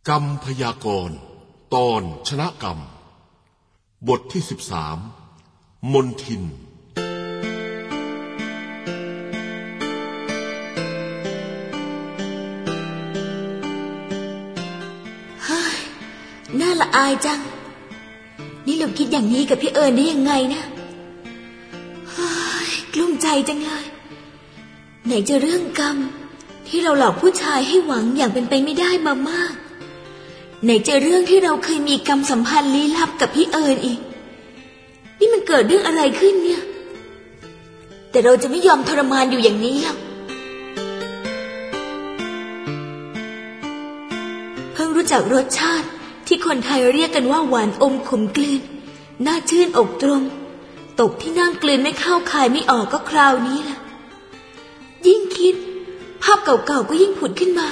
กรรมพยากรณ์ตอนชนะกรรมบทที่13มนทินน่าละอายจังนี่เราคิดอย่างนี้กับพี่เอิญได้ยังไงนะกลุ้มใจจังเลยไหนจะเรื่องกรรมที่เราหลอกผู้ชายให้หวังอย่างเป็นไปไม่ได้มามากไหนจะเรื่องที่เราเคยมีกรรมสัมพันธ์ลี้ลับกับพี่เอิญอีกนี่มันเกิดเรื่องอะไรขึ้นเนี่ยแต่เราจะไม่ยอมทรมานอยู่อย่างนี้หรอกเพิ่งรู้จักรสชาติที่คนไทยเรียกกันว่าหวานอมขมกลืนน่าชื่นอกตรมตกที่นั่งกลืนไม่เข้าคายไม่ออกก็คราวนี้ล่ะยิ่งคิดภาพเก่าๆก็ยิ่งผุดขึ้นมา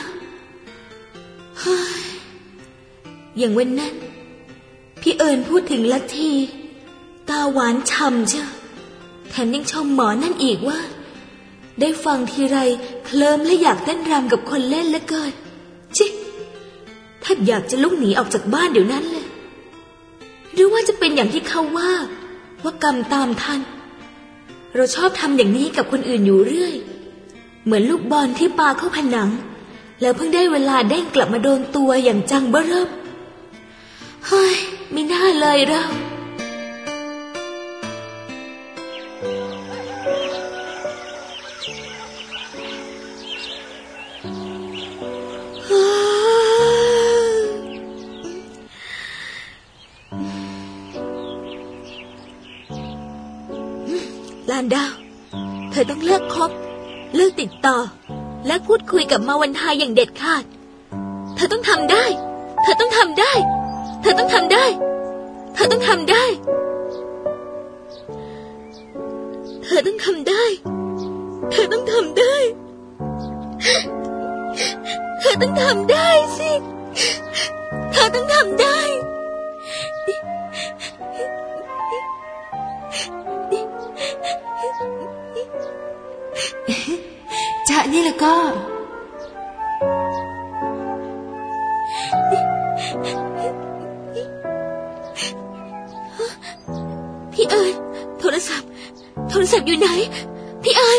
อย่างวันนั้นพี่เอิญพูดถึงลัทธิตาหวานฉ่ำเชียวแถมยังชมหมอนั่นอีกว่าได้ฟังทีไรเคลิ้มและอยากเต้นรำกับคนเล่นเหลือเกินชิแทบอยากจะลุกหนีออกจากบ้านเดี๋ยวนั้นเลยหรือว่าจะเป็นอย่างที่เขาว่ากรรมตามทันเราชอบทำอย่างนี้กับคนอื่นอยู่เรื่อยเหมือนลูกบอลที่ปาเข้าผนังแล้วเพิ่งได้เวลาเด้งกลับมาโดนตัวอย่างจังเบ้อเริ่มเฮ้ยไม่น่าเลยเราลานดาวเธอต้องเลิกคบเลิกติดต่อและพูดคุยกับมาวันทาอย่างเด็ดขาดเธอต้องทำได้เธอต้องทำได้เธอต้องทำได้เธอต้องทำได้เธอต้องทำได้เธอต้องทำได้เธอต้องทำได้สิเธอต้องทำได้จะนี่แล้วก็พี่เอิญโทรศัพท์อยู่ไหนพี่เอิญ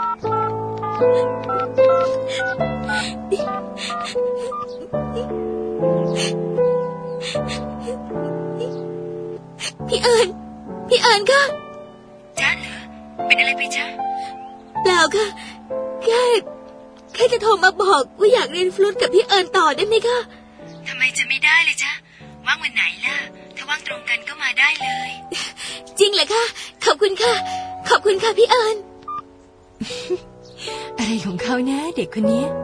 ค่ะจ๊ะเหรอเป็นอะไรไปจ๊ะเปล่าค่ะแค่จะโทรมาบอกว่าอยากเรียนฟลูตกับพี่เอิญต่อได้ไหมคะทำไมจะไม่ได้เลยจ๊ะว่างวันไหนล่ะถ้าว่างตรงกันก็มาได้เลยจริงเหรอคะขอบคุณค่ะพี่เอิญอะไรของเขานะเด็กคนนี้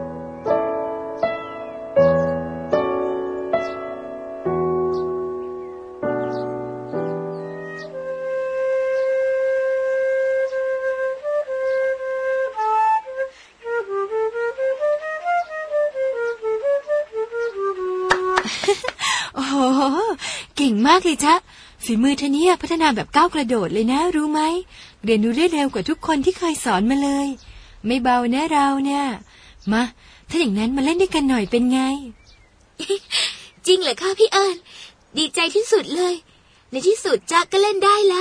เก่งมากเลยจ๊ะฝีมือเธอเนี่ยพัฒนาแบบก้าวกระโดดเลยนะรู้ไหมเรียนรู้ได้เร็วกว่าทุกคนที่เคยสอนมาเลยไม่เบานะเราเนี่ยมาถ้าอย่างนั้นมาเล่นด้วยกันหน่อยเป็นไงจริงเหรอคะพี่เอิญดีใจที่สุดเลยในที่สุดจ๊ะก็เล่นได้ละ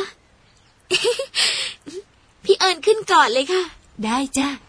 พี่เอิญขึ้นก่อนเลยค่ะได้จ้ะ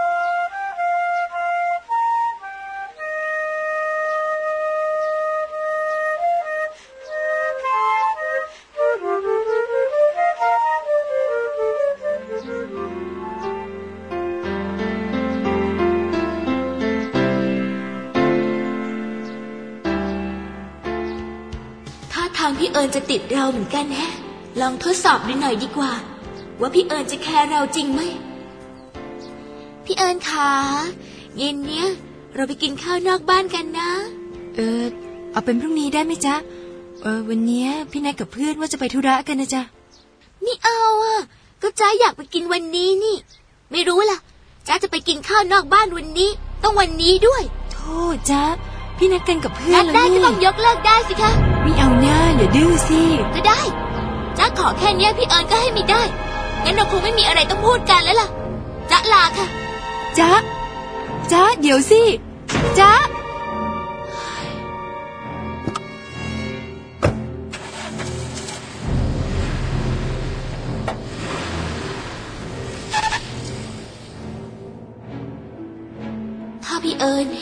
ทางพี่เอิญจะติดเราเหมือนกันแฮะลองทดสอบดูหน่อยดีกว่าว่าพี่เอิญจะแคร์เราจริงไหมพี่เอิญคะเย็นเนี้ยเราไปกินข้าวนอกบ้านกันนะเอาเป็นพรุ่งนี้ได้ไหมจ๊ะวันนี้พี่นัดกับเพื่อนว่าจะไปธุระกันนะจ๊ะไม่เอาอ่ะก็จ๊ะอยากไปกินวันนี้นี่ไม่รู้ล่ะจ๊ะจะไปกินข้าวนอกบ้านวันนี้ต้องวันนี้ด้วยโธ่จ๊ะพี่นัดกันกับเพื่อนแล้วนี่นัดได้ก็ต้องยกเลิกได้สิคะไม่เอาหน้าอย่าดื้อสิก็ได้จ๊ะขอแค่นี้พี่เอิญก็ให้ไม่ได้งั้นเราคงไม่มีอะไรต้องพูดกันแล้วล่ะจ๊ะลาค่ะจ๊ะเดี๋ยวสิจ๊ะ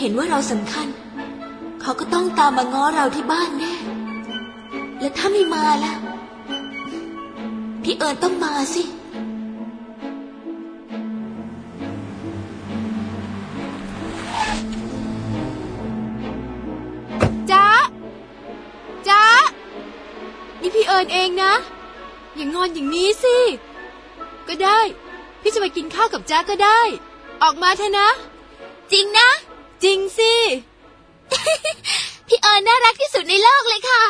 เห็นว่าเราสำคัญเขาก็ต้องตามมาง้อเราที่บ้านแน่และถ้าไม่มาล่ะพี่เอิญต้องมาสิจ๊ะนี่พี่เอิญเองนะอย่างงอนอย่างนี้สิก็ได้พี่จะไปกินข้าวกับจ๊ะก็ได้ออกมาเถอะนะจริงนะจริงสิพี่เอิญน่ารักที่สุดในโลกเลยค่ะ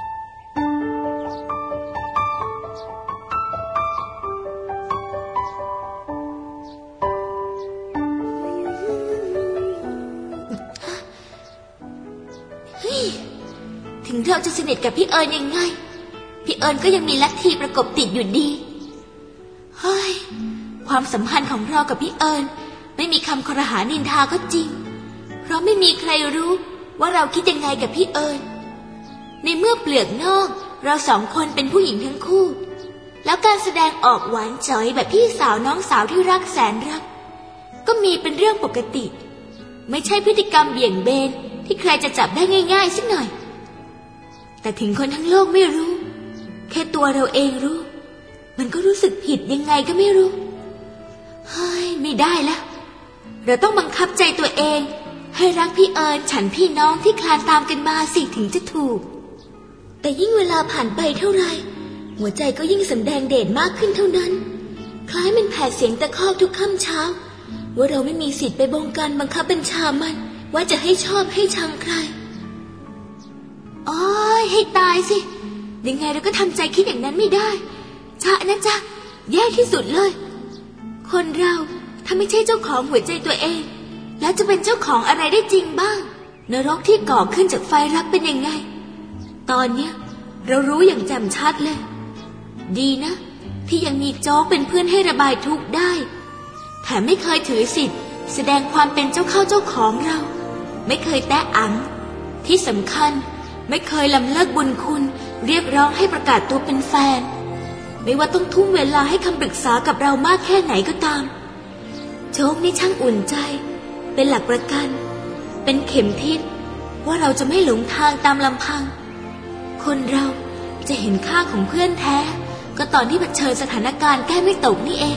ถึงเราจะสนิทกับพี่เอิญยังไงพี่เอิญก็ยังมีลัทธิประกบติดอยู่ดีเฮ้ยความสัมพันธ์ของเรากับพี่เอิญไม่มีคำครหานินทาก็จริงเพราะไม่มีใครรู้ว่าเราคิดยังไงกับพี่เอิญในเมื่อเปลือกนอกเราสองคนเป็นผู้หญิงทั้งคู่แล้วการแสดงออกหวานจ๋อยแบบพี่สาวน้องสาวที่รักแสนรักก็มีเป็นเรื่องปกติไม่ใช่พฤติกรรมเบี่ยงเบนที่ใครจะจับได้ง่ายๆสักหน่อยแต่ถึงคนทั้งโลกไม่รู้แค่ตัวเราเองรู้มันก็รู้สึกผิดยังไงก็ไม่รู้เฮ้ยไม่ได้ละเราต้องบังคับใจตัวเองให้รักพี่เอิญฉันพี่น้องที่คลานตามกันมาสิถึงจะถูกแต่ยิ่งเวลาผ่านไปเท่าไรหัวใจก็ยิ่งสำแดงเดชมากขึ้นเท่านั้นคล้ายมันแผดเสียงตะคอกทุกค่ำเช้าว่าเราไม่มีสิทธิ์ไปบงการบังคับบัญชามันว่าจะให้ชอบให้ชังใครอ๋อให้ตายสิยังไงเราก็ทำใจคิดอย่างนั้นไม่ได้จ๊ะนะจ๊ะแย่ที่สุดเลยคนเราถ้าไม่ใช่เจ้าของหัวใจตัวเองแล้วจะเป็นเจ้าของอะไรได้จริงบ้างนรกที่ก่อขึ้นจากไฟรักเป็นยังไงตอนเนี้ยเรารู้อย่างแจ่มชัดเลยดีนะที่ยังมีโจ๊กเป็นเพื่อนให้ระบายทุกข์ได้แถมไม่เคยถือสิทธิ์แสดงความเป็นเจ้าเข้าเจ้าของเราไม่เคยแตะอังที่สำคัญไม่เคยลำเลิกบุญคุณเรียกร้องให้ประกาศตัวเป็นแฟนไม่ว่าต้องทุ่มเวลาให้คำปรึกษากับเรามากแค่ไหนก็ตามโจ๊กนี่ช่างอุ่นใจเป็นหลักประกันเป็นเข็มทิศว่าเราจะไม่หลงทางตามลำพังคนเราจะเห็นค่าของเพื่อนแท้ก็ตอนที่เผชิญสถานการณ์แก้ไม่ตกนี่เอง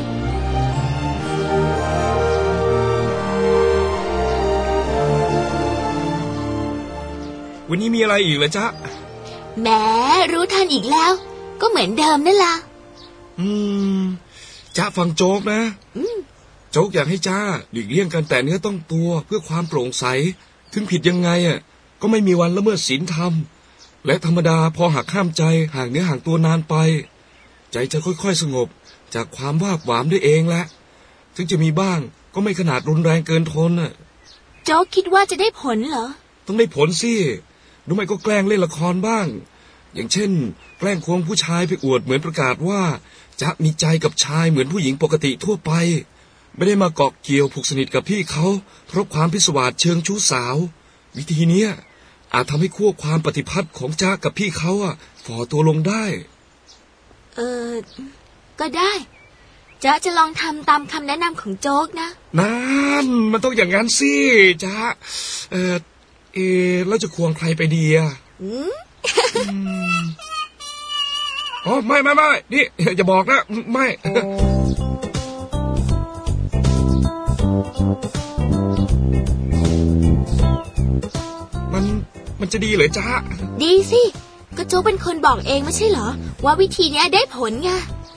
วันนี้มีอะไรอีกเหรอจ๊ะแหมรู้ทันอีกแล้วก็เหมือนเดิมนั่นล่ะจ๊ะฟังโจ๊กนะโจ๊กอยากให้จ้าหลีกเลี่ยงการแตะเนื้อต้องตัวเพื่อความโปร่งใสถึงผิดยังไงก็ไม่มีวันละเมิดศีลธรรมและธรรมดาพอหักห้ามใจห่างเนื้อห่างตัวนานไปใจจะค่อยๆสงบจากความวาบหวามด้วยเองแหละถึงจะมีบ้างก็ไม่ขนาดรุนแรงเกินทนโจ๊กคิดว่าจะได้ผลเหรอต้องได้ผลสิหรือไม่ก็แกล้งเล่นละครบ้างอย่างเช่นแกล้งควงผู้ชายไปอวดเหมือนประกาศว่าจะมีใจกับชายเหมือนผู้หญิงปกติทั่วไปไม่ได้มาเกาะเกี่ยวผูกสนิทกับพี่เขาเพราะความพิศวาสเชิงชู้สาววิธีนี้อาจทำให้ขั้วความปฏิพัทธ์ของจ๊ะกับพี่เขาฝ่อตัวลงได้ก็ได้จ๊ะจะลองทำตามคำแนะนำของโจ๊กนะนั่นมันต้องอย่างนั้นสิจ๊ะแล้วจะควงใครไปดีอ๋อไม่นี่อย่าบอกนะไม่มันจะดีเหรอจ๊ะดีสิก็โจ๊กเป็นคนบอกเองไม่ใช่เหรอว่าวิธีนี้ได้ผลไง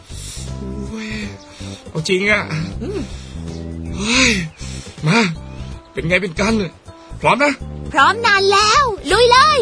เอาจริงเฮ้ยมาเป็นไงเป็นกันพร้อมนะพร้อมนานแล้วลุยเลย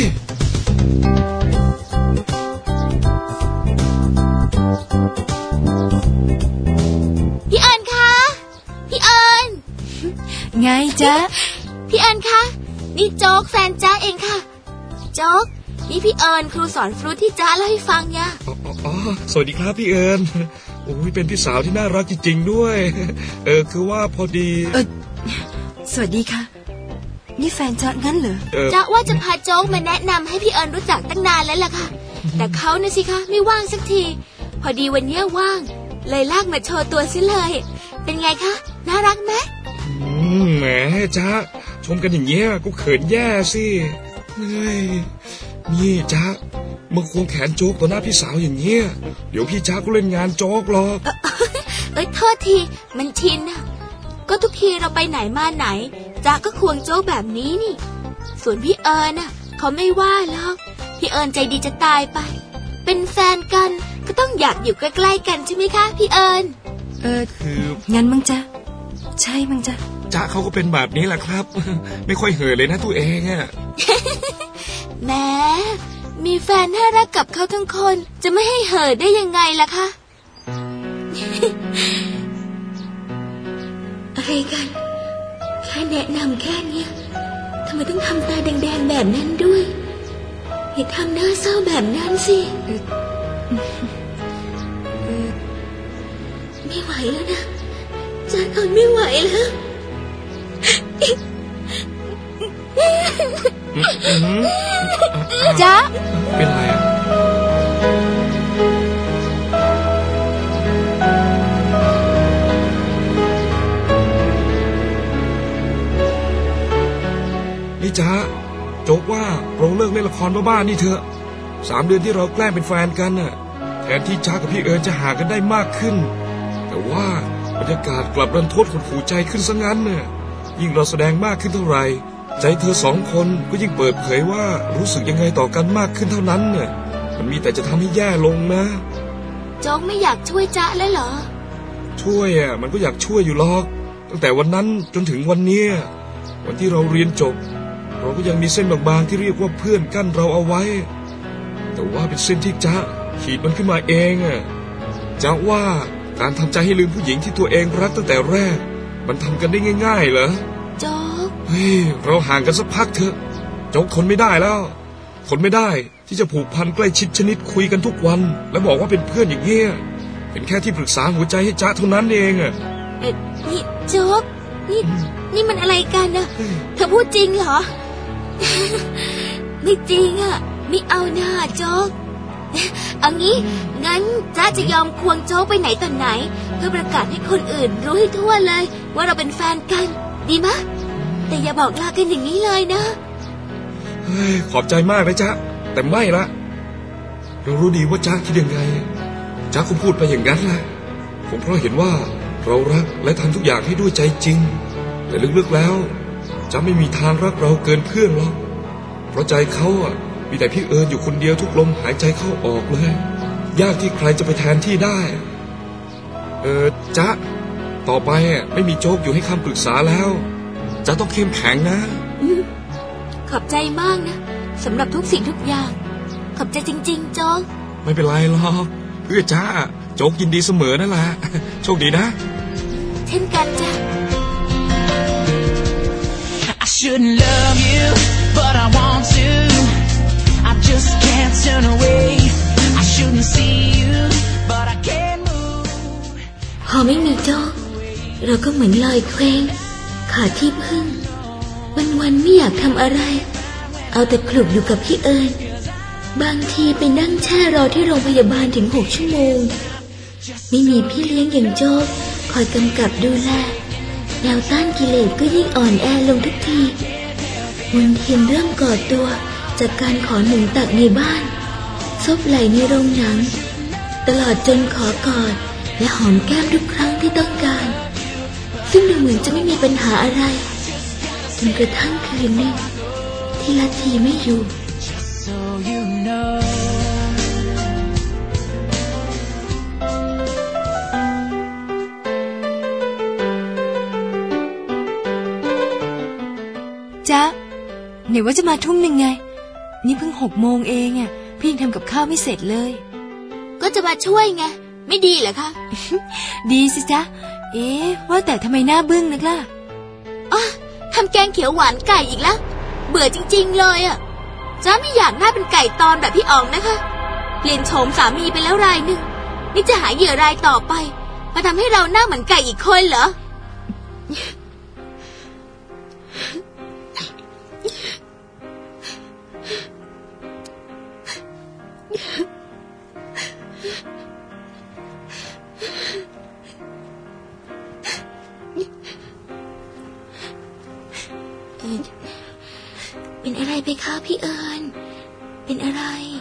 พี่เอิญคะพี่เอิญไงจ๊ะพี่เอิญคะนี่โจ๊กแฟนจ๊ะเองค่ะโจ๊กนี่พี่เอิญครูสอนฟลุตที่จ๊ะเล่าให้ฟังไงอ๋อสวัสดีครับพี่เอิญโอ้ยเป็นพี่สาวที่น่ารักจริงๆด้วยคือว่าพอดีสวัสดีค่ะนี่แฟนจ๊ะงั้นเหรอจ๊ะว่าจะพาโจ๊กมาแนะนำให้พี่เอิญรู้จักตั้งนานแล้วล่ะค่ะแต่เขาน่ะสิคะไม่ว่างสักทีพอดีวันนี้ว่างเลยลากมาโชว์ตัวซิเลยเป็นไงคะน่ารักไหมแหมจ๊ะชมกันอย่างเงี้ยกูเขินแย่สิเฮ้ยนี่จ๊ะมาควงแขนโจ๊กต่อหน้าพี่สาวอย่างเงี้ยเดี๋ยวพี่จ๊ะก็เล่นงานโจ๊กหรอกโทษทีมันชินอะก็ทุกทีเราไปไหนมาไหนจ๊ะก็ควงโจ๊กแบบนี้นี่ส่วนพี่เอิญน่ะเขาไม่ว่าหรอกพี่เอิญใจดีจะตายไปเป็นแฟนกันก็ต้องอยากอยู่ใกล้ๆกันใช่ไหมคะพี่เอิญคืองั้นมั้งจ๊ะใช่มั้งจ๊ะจ๊ะเขาก็เป็นแบบนี้แหละครับไม่ค่อยเห่อเลยนะตัวเองอะแหมมีแฟนน่ารักกับเขาทั้งคนจะไม่ให้เห่อได้ยังไงล่ะคะอะไรกันแค่แนะนำแค่นี้ทำไมต้องทำตาแดงๆแบบนั้นด้วยอย่าทำหน้าเศร้าแบบนั้นสิไม่ไหวแล้วนะจ๊ะทนไม่ไหวแล้วจ๊ะเป็นไรอ่ะนี่จ๊ะโจ๊กว่าเราเลิกเล่นละครบ้าๆนี่เถอะ3 เดือนที่เราแกล้งเป็นแฟนกันน่ะแทนที่จ๊ะกับพี่เอิญจะห่างกันได้มากขึ้นแต่ว่าบรรยากาศกลับรันทดหดหู่ใจขึ้นซะงั้นน่ะยิ่งเราแสดงมากขึ้นเท่าไหร่ใจเธอ2 คนก็ยิ่งเปิดเผยว่ารู้สึกยังไงต่อกันมากขึ้นเท่านั้นน่ะมันมีแต่จะทำให้แย่ลงนะโจ๊กไม่อยากช่วยจ๊ะแล้วเหรอช่วยอ่ะมันก็อยากช่วยอยู่หรอกตั้งแต่วันนั้นจนถึงวันนี้วันที่เราเรียนจบเราก็ยังมีเส้นบางๆที่เรียกว่าเพื่อนกั้นเราเอาไว้แต่ว่าเป็นเส้นที่จ๊ะขีดมันขึ้นมาเองอ่ะจ๊ะว่าการทำใจให้ลืมผู้หญิงที่ตัวเองรักตั้งแต่แรกมันทำกันได้ง่ายๆเหรอโจ๊กเฮ้ยเราห่างกันสักพักเถอะโจ๊กทนไม่ได้แล้วทนไม่ได้ที่จะผูกพันใกล้ชิดชนิดคุยกันทุกวันแล้วบอกว่าเป็นเพื่อนอย่างเงี้ยเป็นแค่ที่ปรึกษาหัวใจให้จ๊ะเท่านั้นเองอ่ะนี่โจ๊กนี่มันอะไรกันนะเธอพูดจริงเหรอไม่จริงอ่ะไม่เอาหน้าโจ๊กเอางี้งั้นจ๊ะจะยอมควงโจ๊กไปไหนต่อไหนเพื่อประกาศให้คนอื่นรู้ให้ทั่วเลยว่าเราเป็นแฟนกันดีมะแต่อย่าบอกลากันอย่างนี้เลยนะเฮ้ยขอบใจมากนะจ๊ะแต่ไม่ละเรารู้ดีว่าจ๊ะคิดยังไงจ๊ะคงพูดไปอย่างนั้นแหละผมเพราะเห็นว่าเรารักและทำทุกอย่างให้ด้วยใจจริงแต่ลึกๆแล้วจ๊ะไม่มีทางรักเราเกินเพื่อนหรอกเพราะใจเขาอ่ะมีแต่พี่เอิญอยู่คนเดียวทุกลมหายใจเข้าออกเลยยากที่ใครจะไปแทนที่ได้จ๊ะต่อไปไม่มีโจ๊กอยู่ให้คำปรึกษาแล้วจ๊ะต้องเข้มแข็งนะขอบใจมากนะสำหรับทุกสิ่งทุกอย่างขอบใจจริงๆโจ๊กไม่เป็นไรหรอกเพื่อจ๊ะโจ๊กยินดีเสมอนั่นแหละโชคดีนะเช่นกันจ้ะ I shouldn't love you, but I want to. I just can't turn away. I shouldn't see you, but I can't move. พอไม่มีโจ๊กเราก็เหมือนลอยเคว้งขาดที่พึ่งวันๆไม่อยากทำอะไรเอาแต่คลุกอยู่กับพี่เอิญบางทีไปนั่งแช่รอที่โรงพยาบาลถึง6 ชั่วโมงไม่มีพี่เลี้ยงอย่างโจ๊กคอยกำกับดูแลแนวต้านกิเลสก็ยิ่งอ่อนแอลงทุกทีมนเทียนเริ่มก่อตัวจากการขอหนุนตักในบ้านซบไหล่ในโรงหนังตลอดจนขอกอดและหอมแก้มทุกครั้งที่ต้องการซึ่งดูเหมือนจะไม่มีปัญหาอะไรจนกระทั่งคืนหนึ่งที่ลัทธิไม่อยู่ so you know. จ๊ะไหนว่าจะมาทุ่ม 1ไงนี่เพิ่ง6 โมงเองอ่ะพี่ยังทำกับข้าวไม่เสร็จเลยก็จะมาช่วยไงไม่ดีเหรอคะดีสิจ๊ะว่าแต่ทำไมหน้าบึ้งนักล่ะอ๋อทำแกงเขียวหวานไก่อีกแล้วเบื่อจริงๆเลยอ่ะจ๊ะไม่อยากหน้าเป็นไก่ตอนแบบพี่อ๋องนะคะเปลี่ยนโฉมสามีไปแล้วรายหนึ่งนี่จะหาเหยื่อรายต่อไปมาทำให้เราหน้าเหมือนไก่อีกคนเหรอเป็นอะไรไปคะพี่เอิญเป็นอะไร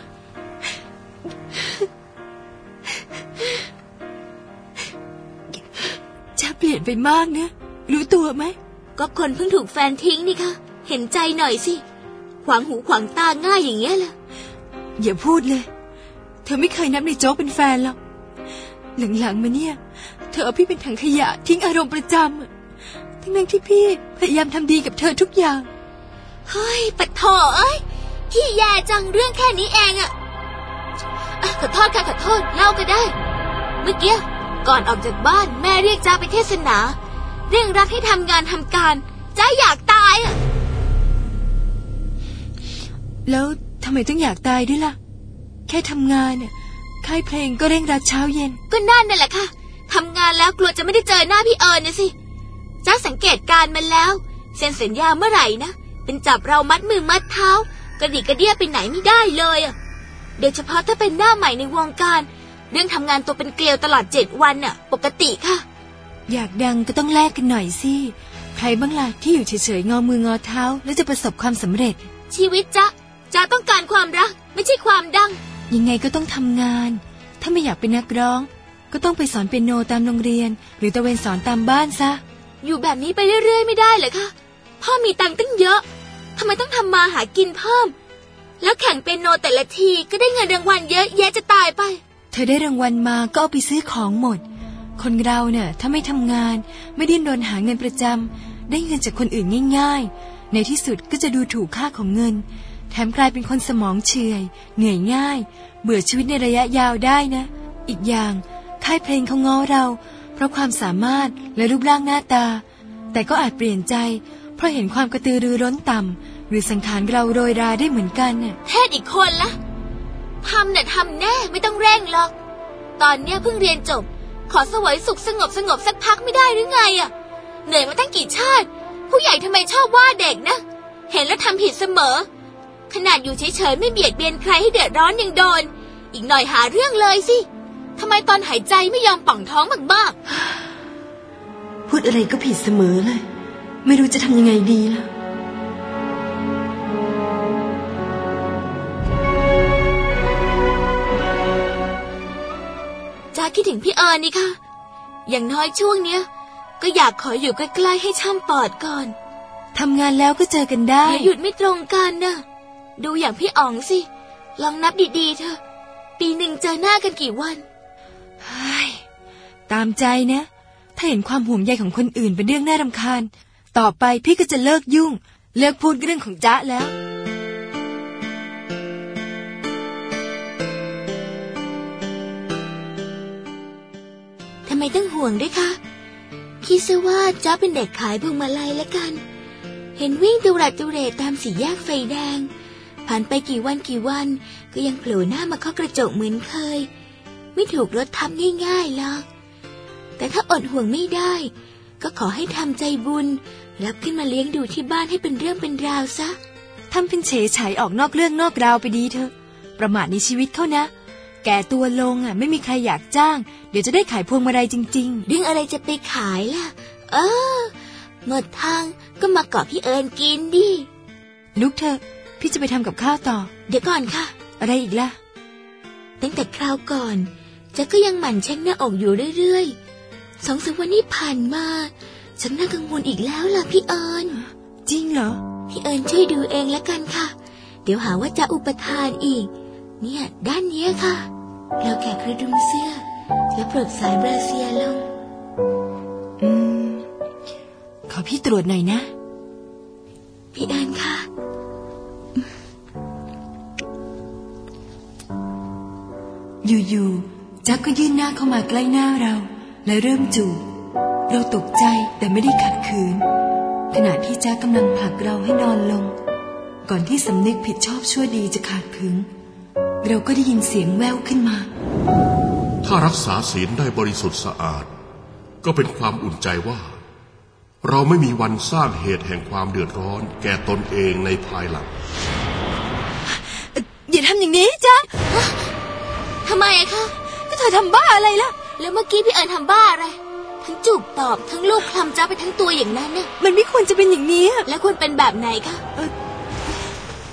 จะเปลี่ยนไปมากนะรู้ตัวไหมก็คนเพิ่งถูกแฟนทิ้งนี่คะเห็นใจหน่อยสิขวางหูขวางตาง่ายอย่างเงี้ยล่ะอย่าพูดเลยเธอไม่เคยนับในโจ๊กเป็นแฟนหรอกหลังๆมาเนี่ยเธอเอาพี่เป็นถังขยะทิ้งอารมณ์ประจำทั้งที่พี่พยายามทำดีกับเธอทุกอย่างเฮ้ยปะโถเอ้ยพี่แย่จังเรื่องแค่นี้เองอะขอโทษค่ะขอโทษเล่าก็ได้เมื่อกี้ก่อนออกจากบ้านแม่เรียกจ้าไปเทศนาเรื่องรักให้ทำงานทำการจ้าอยากตายอะแล้วทำไมต้องอยากตายด้วยล่ะแค่ทำงานเนี่ยค่ายเพลงก็เร่งรัดเช้าเย็นก็นั่นแหละค่ะทำงานแล้วกลัวจะไม่ได้เจอหน้าพี่เอิญเนี่ยสิจ้าสังเกตการมันแล้วเซ็นสัญญาเมื่อไหร่นะเป็นจับเรามัดมือมัดเท้ากระดิกกระเดี้ยไปไหนไม่ได้เลยอ่ะโดยเฉพาะถ้าเป็นหน้าใหม่ในวงการเรื่องทำงานตัวเป็นเกลียวตลอด7 วันน่ะปกติค่ะอยากดังก็ต้องแลกกันหน่อยสิใครบ้างล่ะที่อยู่เฉยๆงอมืองอเท้าแล้วจะประสบความสำเร็จชีวิตจ้าต้องการความรักไม่ใช่ความดังยังไงก็ต้องทำงานถ้าไม่อยากเป็นนักร้องก็ต้องไปสอนเปียโนตามโรงเรียนหรือตะเวนสอนตามบ้านซะอยู่แบบนี้ไปเรื่อยๆไม่ได้เหรอคะพ่อมีตังค์ตั้งเยอะทำไมต้องทำมาหากินเพิ่มแล้วแข่งเปียโนแต่ละทีก็ได้เงินรางวัลเยอะแยะจะตายไปเธอได้รางวัลมาก็เอาไปซื้อของหมดคนเราเนี่ยถ้าไม่ทำงานไม่ดิ้นรนหาเงินประจำได้เงินจากคนอื่นง่ายๆในที่สุดก็จะดูถูกค่าของเงินแถมกลายเป็นคนสมองเฉื่อยเหนื่อยง่ายเบื่อชีวิตในระยะยาวได้นะอีกอย่างค่ายเพลงเขาง้อเราเพราะความสามารถและรูปร่างหน้าตาแต่ก็อาจเปลี่ยนใจเพราะเห็นความกระตือรือร้นต่ำหรือสังขารเราโรยราได้เหมือนกันน่ะเทศอีกคนละทำแน่ไม่ต้องเร่งหรอกตอนเนี้ยเพิ่งเรียนจบขอเสวยสุขสงบสักพักไม่ได้หรือไงอ่ะเหนื่อยมาตั้งกี่ชาติผู้ใหญ่ทำไมชอบว่าเด็กนะเห็นแล้วทำผิดเสมอขนาดอยู่เฉยๆไม่เบียดเบียนใครให้เดือดร้อนยังโดนอีกหน่อยหาเรื่องเลยสิทำไมตอนหายใจไม่ยอมป่องท้องบ้างๆพูดอะไรก็ผิดเสมอเลยไม่รู้จะทำยังไงดีล่ะจ้าคิดถึงพี่เอิญนี่ค่ะอย่างน้อยช่วงเนี้ยก็อยากขออยู่ใกล้ๆให้ช่ำปอดก่อนทำงานแล้วก็เจอกันได้อย่าหยุดไม่ตรงกันนะดูอย่างพี่อ๋องสิลองนับดีๆเถอะปีหนึ่งเจอหน้ากันกี่วันเฮ้ยตามใจนะถ้าเห็นความห่วงใยของคนอื่นเป็นเรื่องน่ารำคาญต่อไปพี่ก็จะเลิกยุ่งเลิกพูดเรื่องของจ๊ะแล้วทำไมต้องห่วงด้วยคะคิดซะว่าจ๊ะเป็นเด็กขายพวงมาลัยละกันเห็นวิ่งตุรัดตุเรตามสี่แยกไฟแดงผ่านไปกี่วันก็ยังโผล่หน้ามาเคาะกระจกเหมือนเคยไม่ถูกรถทับง่ายๆหรอกแต่ถ้าอดห่วงไม่ได้ก็ขอให้ทำใจบุญรับขึ้นมาเลี้ยงดูที่บ้านให้เป็นเรื่องเป็นราวซะทำเป็นเฉยไฉออกนอกเรื่องนอกราวไปดีเถอะประมาทในชีวิตเขานะแก่ตัวลงไม่มีใครอยากจ้างเดี๋ยวจะได้ขายพวงมาลัยจริงๆเรื่องอะไรจะไปขายล่ะหมดทางก็มาเกาะพี่เอิญกินดิลุกเถอะพี่จะไปทำกับข้าวต่อเดี๋ยวก่อนค่ะอะไรอีกล่ะตั้งแต่คราวก่อนจ๊ะก็ยังหมั่นเช็คหน้าอกอยู่เรื่อยๆ2-3 วันนี้ผ่านมาฉันน่ากังวลอีกแล้วล่ะพี่เอิญจริงเหรอพี่เอิญช่วยดูเองละกันค่ะเดี๋ยวหาว่าจะอุปทานอีกเนี่ยด้านนี้ค่ะเราแกะกระดุมเสื้อแล้วปลดสายบราเซียลงขอพี่ตรวจหน่อยนะพี่เอิญค่ะอยู่ๆจักก็ยื่นหน้าเข้ามาใกล้หน้าเราและเริ่มจูบเราตกใจแต่ไม่ได้ขัดขืนขณะที่จักกำลังผลักเราให้นอนลงก่อนที่สำนึกผิดชอบชั่วดีจะขาดผึงเราก็ได้ยินเสียงแว่วขึ้นมาถ้ารักษาศีลได้บริสุทธิ์สะอาดก็เป็นความอุ่นใจว่าเราไม่มีวันสร้างเหตุแห่งความเดือดร้อนแก่ตนเองในภายหลังอย่าทำอย่างนี้จ๊ะทำไมอะคะก็เธอทำบ้าอะไรล่ะแล้วเมื่อกี้พี่เอิญทำบ้าอะไรทั้งจูบตอบทั้งลูบคลำจ้าไปทั้งตัวอย่างนั้นน่ะมันไม่ควรจะเป็นอย่างนี้แล้วควรเป็นแบบไหนคะ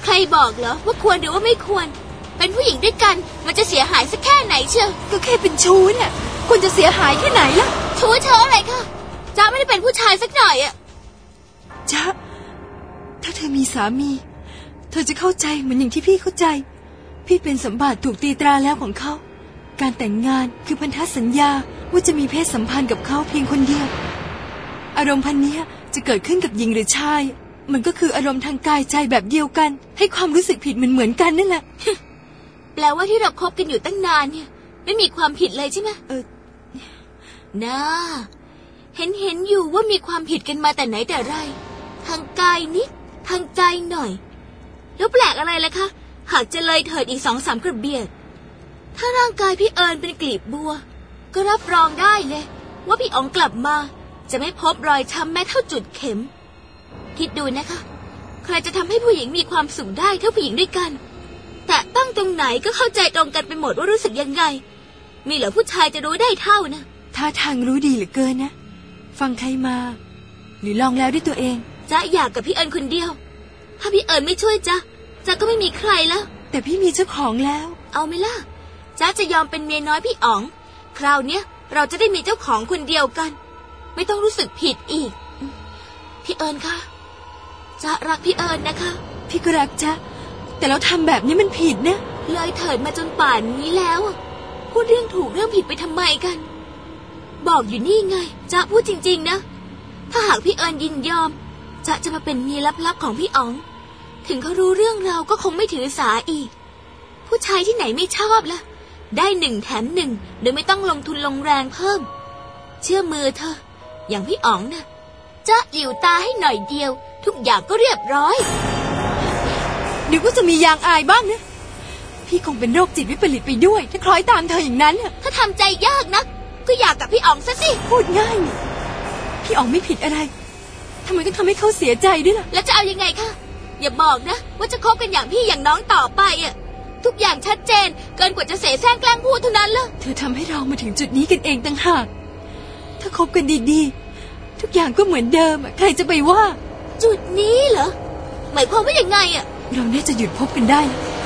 ใครบอกเหรอว่าควรหรือว่าไม่ควรเป็นผู้หญิงด้วยกันมันจะเสียหายสักแค่ไหนเชียวก็แค่เป็นชู้เนี่ยควรจะเสียหายแค่ไหนล่ะชู้เธออะไรคะจ๊ะไม่ได้เป็นผู้ชายสักหน่อยอะจ๊ะถ้าเธอมีสามีเธอจะเข้าใจเหมือนอย่างที่พี่เข้าใจพี่เป็นสมบัติถูกตีตราแล้วของเขาการแต่งงานคือพันธสัญญาว่าจะมีเพศสัมพันธ์กับเขาเพียงคนเดียวอารมณ์พันนี้จะเกิดขึ้นกับหญิงหรือชายมันก็คืออารมณ์ทางกายใจแบบเดียวกันให้ความรู้สึกผิดเหมือนกันนั่นแหละแปลว่าที่เราคบกันอยู่ตั้งนานเนี่ยไม่มีความผิดเลยใช่ไหมน่าเห็นอยู่ว่ามีความผิดกันมาแต่ไหนแต่ไรทางกายนิดทางใจหน่อยแล้วแปลกอะไรล่ะคะหากจะเลยเถิดอีก2-3 กระเบียดถ้าร่างกายพี่เอิญเป็นกลีบบัวก็รับรองได้เลยว่าพี่อ๋องกลับมาจะไม่พบรอยช้ำแม้เท่าจุดเข็มคิดดูนะคะใครจะทำให้ผู้หญิงมีความสุขได้เท่าผู้หญิงด้วยกันแต่ตั้งตรงไหนก็เข้าใจตรงกันไปหมดว่ารู้สึกยังไงมีเหรอผู้ชายจะรู้ได้เท่านะท่าทางรู้ดีเหลือเกินนะฟังใครมาหรือลองแล้วด้วยตัวเองจ๊ะอยากกับพี่เอิญคนเดียวถ้าพี่เอิญไม่ช่วยจ๊ะก็ไม่มีใครแล้วแต่พี่มีเจ้าของแล้วเอาไหมล่ะจ๊ะจะยอมเป็นเมียน้อยพี่อ๋องคราวเนี้ยเราจะได้มีเจ้าของคนเดียวกันไม่ต้องรู้สึกผิดอีกพี่เอิญคะจ๊ะรักพี่เอิญนะคะพี่ก็รักจ๊ะแต่เราทำแบบนี้มันผิดนะเลยเถิดมาจนป่านนี้แล้วพูดเรื่องถูกเรื่องผิดไปทำไมกันบอกอยู่นี่ไงจ๊ะพูดจริงๆนะถ้าหากพี่เอิญยินยอมจ๊ะจะมาเป็นเมียลับๆของพี่อ๋องถึงเขารู้เรื่องเราก็คงไม่ถือสาอีกผู้ชายที่ไหนไม่ชอบล่ะได้1 แถม 1โดยไม่ต้องลงทุนลงแรงเพิ่มเชื่อมือเธออย่างพี่อ๋องน่ะจ๊ะหลิวตาให้หน่อยเดียวทุกอย่างก็เรียบร้อยเดี๋ยวก็จะมียางอายบ้างนะพี่คงเป็นโรคจิตวิปริตไปด้วยถ้าคล้อยตามเธออย่างนั้นถ้าทำใจยากนักก็อยากกับพี่อ๋องซะสิพูดง่ายพี่อ๋องไม่ผิดอะไรทำไมต้องทำให้เขาเสียใจด้วยล่ะแล้วจะเอายังไงคะอย่าบอกนะว่าจะคบกันอย่างพี่อย่างน้องต่อไปทุกอย่างชัดเจนเกินกว่าจะเสแสร้งแกล้งพูดเท่านั้นเลยเธอทำให้เรามาถึงจุดนี้กันเองต่างหากถ้าคบกันดีๆทุกอย่างก็เหมือนเดิมใครจะไปว่าจุดนี้เหรอหมายความว่ายังไงเราน่าจะหยุดพบกันได้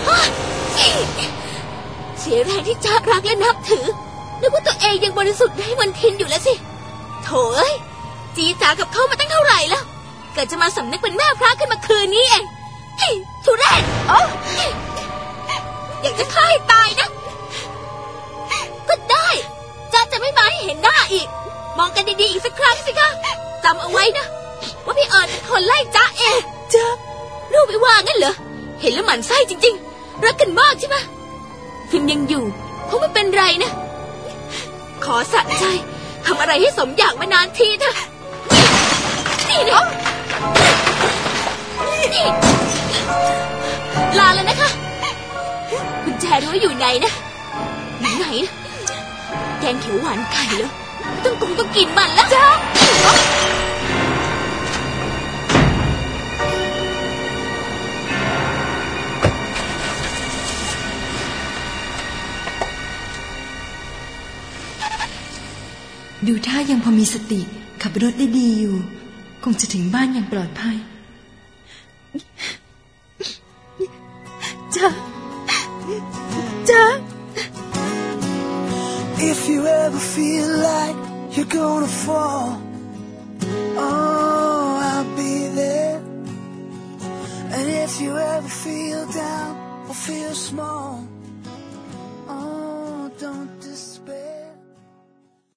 เสียแรงที่จ๊ะรักและนับถือนึกว่าตัวเองยังบริสุทธิ์ได้มันทินอยู่แล้วสิโถ่เอ้ยจีจ๋ากับเขามาตั้งเท่าไหร่แล้วเกิดจะมาสำนึกเป็นแม่พระขึ้นมาคืนนี้เองทุเรศอยากจะฆ่าให้ตายนะก็ได้จ๊ะจะไม่มาให้เห็นหน้าอีกมองกันดีๆอีกสักครั้งสิคะจำเอาไว้นะว่าพี่เอิญเป็นคนไล่จ๊ะเองจ๊ะรู้ไม่ว่างั้นเหรอเห็นแล้วหมั่นไส้จริงๆรักกันมากใช่ไหมฟิล์มยังอยู่คงไม่เป็นไรนะขอสะใจทำอะไรให้สมอยากมานานทีเถอะนี่ลาแล้วนะคะคุณแจรู้ว่าอยู่ไหนนะอยู่ไหนนะแกงเขียวหวานไก่เหรอต้องกินมันแล้วจ้าดูท่ายังพอมีสติขับรถได้ดีอยู่คงจะถึงบ้านอย่างปลอดภัยจ๊ะ If you ever feel like you're gonna fall, oh, I'll be there. And if you ever feel down or feel small